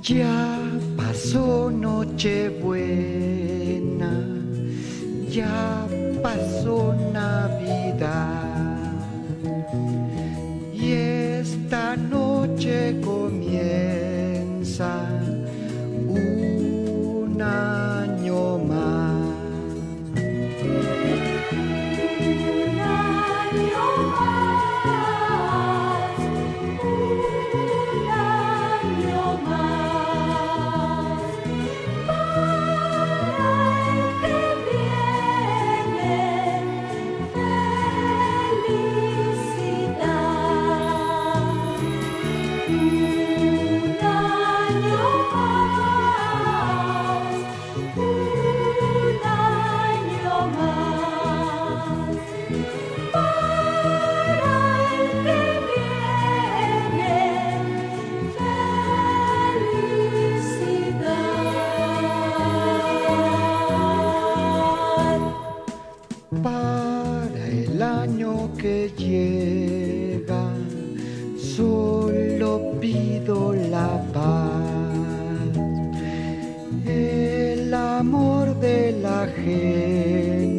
Ya pasó Nochebuena, ya pasó Navidad y esta noche comienza un año más. Un año más, un año más, para el que viene, felicidad. Un año más, un año más. Para el que viene, felicidad. Para el año que llega, solo pido la paz, el amor de la gente